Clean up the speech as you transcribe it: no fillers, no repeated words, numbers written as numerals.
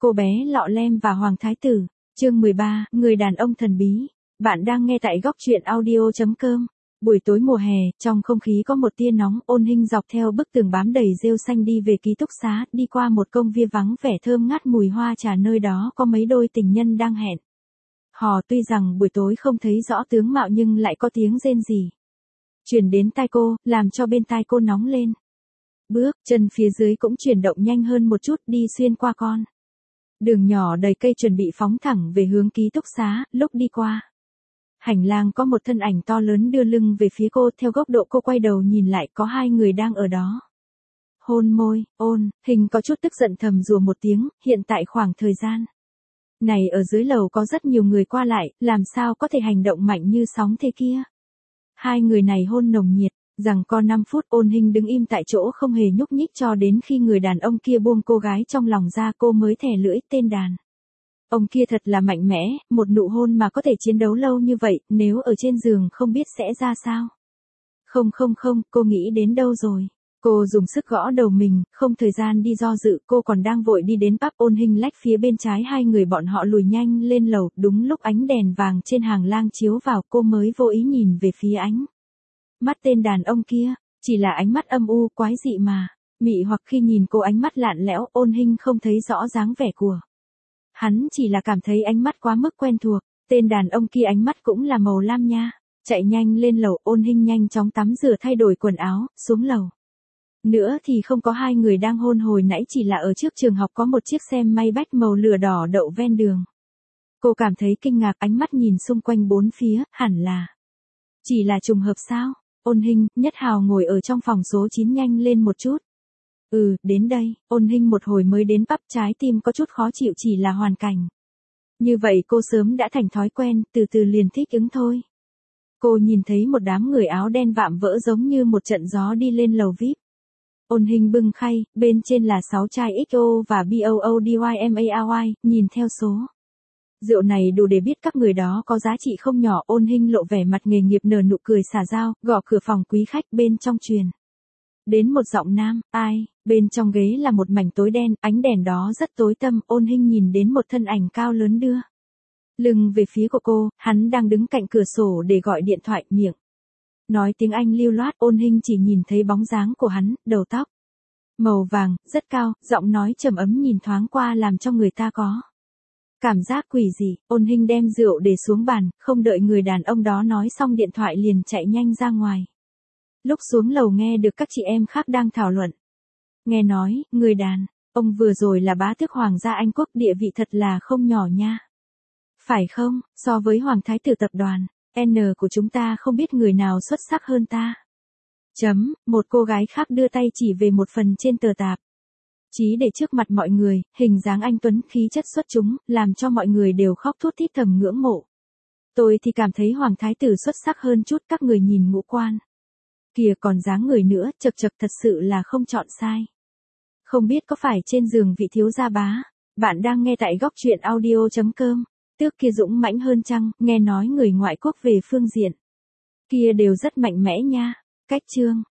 Cô bé lọ lem và Hoàng Thái Tử, chương 13, người đàn ông thần bí. Bạn đang nghe tại góc truyện audio.com. Buổi tối mùa hè, trong không khí có một tia nóng, Ôn Hinh dọc theo bức tường bám đầy rêu xanh đi về ký túc xá, đi qua một công viên vắng vẻ thơm ngát mùi hoa trà, nơi đó có mấy đôi tình nhân đang hẹn hò. Tuy rằng buổi tối không thấy rõ tướng mạo nhưng lại có tiếng rên rỉ truyền đến tai cô, làm cho bên tai cô nóng lên. Bước chân phía dưới cũng chuyển động nhanh hơn một chút, đi xuyên qua con đường nhỏ đầy cây chuẩn bị phóng thẳng về hướng ký túc xá. Lúc đi qua hành lang có một thân ảnh to lớn đưa lưng về phía cô, theo góc độ cô quay đầu nhìn lại có hai người đang ở đó. Hôn môi. Ôn Hinh có chút tức giận thầm rủa một tiếng, hiện tại khoảng thời gian này ở dưới lầu có rất nhiều người qua lại, làm sao có thể hành động mạnh như sóng thế kia. Hai người này hôn nồng nhiệt, rằng có 5 phút. Ôn Hinh đứng im tại chỗ không hề nhúc nhích cho đến khi người đàn ông kia buông cô gái trong lòng ra, cô mới thè lưỡi. Tên đàn ông kia thật là mạnh mẽ, một nụ hôn mà có thể chiến đấu lâu như vậy, nếu ở trên giường không biết sẽ ra sao. Không, cô nghĩ đến đâu rồi? Cô dùng sức gõ đầu mình, không thời gian đi do dự, cô còn đang vội đi đến pub. Ôn Hinh lách phía bên trái hai người bọn họ lùi nhanh lên lầu, đúng lúc ánh đèn vàng trên hàng lang chiếu vào, cô mới vô ý nhìn về phía ánh mắt tên đàn ông kia, chỉ là ánh mắt âm u quái dị mà mị hoặc. Khi nhìn cô ánh mắt lạn lẽo, Ôn Hinh không thấy rõ dáng vẻ của hắn, chỉ là cảm thấy ánh mắt quá mức quen thuộc. Tên đàn ông kia ánh mắt cũng là màu lam nha. Chạy nhanh lên lầu, Ôn Hinh nhanh chóng tắm rửa thay đổi quần áo, xuống lầu. Nữa thì không có hai người đang hôn hồi nãy, chỉ là ở trước trường học có một chiếc xe may bách màu lửa đỏ đậu ven đường. Cô cảm thấy kinh ngạc, ánh mắt nhìn xung quanh bốn phía, hẳn là chỉ là trùng hợp sao? Ôn Hinh, Nhất Hào ngồi ở trong phòng số 9, nhanh lên một chút. Đến đây. Ôn Hinh một hồi mới đến pub, trái tim có chút khó chịu, chỉ là hoàn cảnh như vậy cô sớm đã thành thói quen, từ từ liền thích ứng thôi. Cô nhìn thấy một đám người áo đen vạm vỡ giống như một trận gió đi lên lầu VIP. Ôn Hinh bưng khay, bên trên là 6 chai XO và BOODYMARY, nhìn theo số rượu này đủ để biết các người đó có giá trị không nhỏ. Ôn Hinh lộ vẻ mặt nghề nghiệp, nở nụ cười xả dao, gõ cửa phòng quý khách. Bên trong truyền đến một giọng nam. Ai? Bên trong ghế là một mảnh tối đen, ánh đèn đó rất tối tăm. Ôn Hinh nhìn đến một thân ảnh cao lớn đưa lưng về phía của cô, hắn đang đứng cạnh cửa sổ để gọi điện thoại, miệng nói tiếng Anh lưu loát. Ôn Hinh chỉ nhìn thấy bóng dáng của hắn, đầu tóc màu vàng, rất cao, giọng nói trầm ấm, nhìn thoáng qua làm cho người ta có cảm giác quỷ dị. Ôn Hinh đem rượu để xuống bàn, không đợi người đàn ông đó nói xong điện thoại liền chạy nhanh ra ngoài. Lúc xuống lầu nghe được các chị em khác đang thảo luận. Nghe nói, người đàn ông vừa rồi là bá tước Hoàng gia Anh Quốc, địa vị thật là không nhỏ nha. Phải không? So với Hoàng Thái Tử tập đoàn N của chúng ta không biết người nào xuất sắc hơn ta. Một cô gái khác đưa tay chỉ về một phần trên tờ tạp chí để trước mặt mọi người, hình dáng anh tuấn, khí chất xuất chúng, làm cho mọi người đều khóc thút thít thầm ngưỡng mộ. Tôi thì cảm thấy Hoàng Thái Tử xuất sắc hơn chút. Các người nhìn ngũ quan kìa, còn dáng người nữa, chật thật sự là không chọn sai. Không biết có phải trên giường vị thiếu gia bá. Bạn đang nghe tại góc truyện audio.com. Tước kia dũng mãnh hơn chăng? Nghe nói người ngoại quốc về phương diện kia đều rất mạnh mẽ nha. Cách chương